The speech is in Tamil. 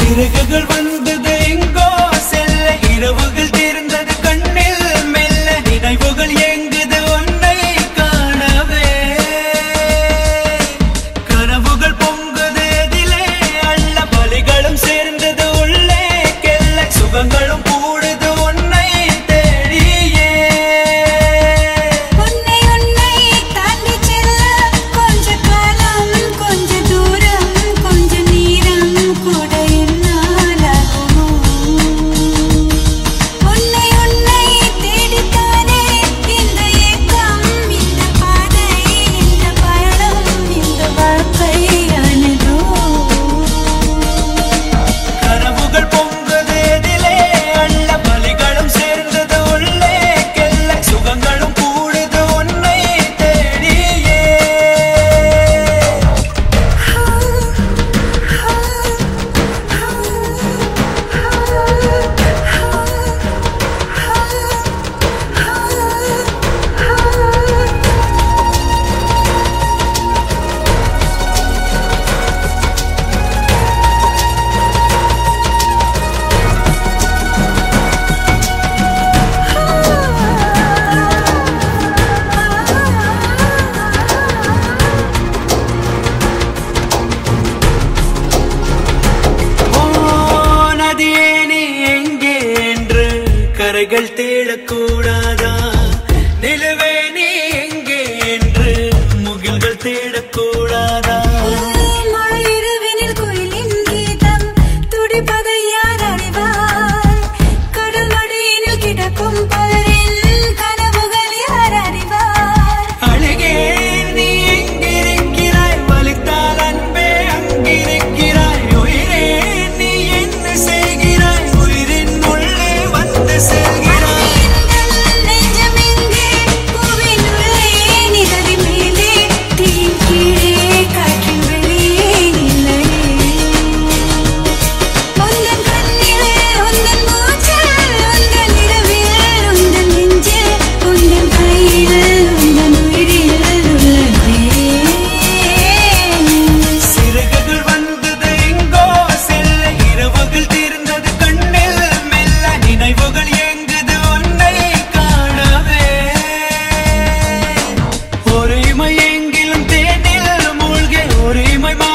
சிறகுகள் வந்தது எங்கோ செல்ல இரவுகள் தீர்ந்தது கண்ணில் மெல்ல நினைவுகள் எங்குது உன்னை காணவே கனவுகள் பொங்குது எதிலே அள்ள பலிகளும் சேர்ந்தது உள்ளே கெல்ல சுகங்களும் கூடுது உன்னை தேடியே உன்னை தாண்டி செல்ல கொஞ்ச காலம் கொஞ்ச தூரம் கொஞ்ச நேரம் கூட என்னாலாகுமோ உன்னை தேடித்தானே இந்த ஏக்கம் இந்த பாதை இந்த பயணம் இந்த வாழ்க்கையானதோ கனவுகள் பொங்குது எதிலே அள்ள பலிகளும் சேர்ந்தது உள்ளே கெல்ல சுகங்களும் கூடுது உன்னை தேடியே நதியே நீ எங்கே என்று கரைகள் தேடக்கூடாதா நிலவே நீ எங்கே என்று முகில்கள் தேடக்கூடாதா மழையிரவினில் குயிலின் கீதம் துடிப்பதை யார் அறிவார் கடல் மடியினில் கிடக்கும் பலரின் கனவுகள் யார் அறிவார் அழகே நீ எங்கிருக்கிறாய் வலித்தால் அன்பே அங்கிருக்கிறாய் உயிரே நீ என்ன செய்கிறாய் உயிரின் உள்ளே வந்து செல்கிறாய் நெஞ்சம் எங்கே பூவின் உள்ளே நிலவி மேலே தீயின் கீழே காற்றின் வெளியே இல்லையே உந்தன் கண்ணில் உந்தன் மூச்சில் உந்தன் இரவில் உந்தன் நெஞ்சில் உந்தன் கையில் உந்தன் உயிரில் உள்ளதே சிறகுகள் வந்தது எங்கோ செல்ல இரவுகள் தீர்ந்தது கண்ணில் மெல்ல நினைவுகள் எங்குது உன்னை காணவே ஒரு இமை எங்கிலும் தேனில் மூழ்கி ஒரு இமை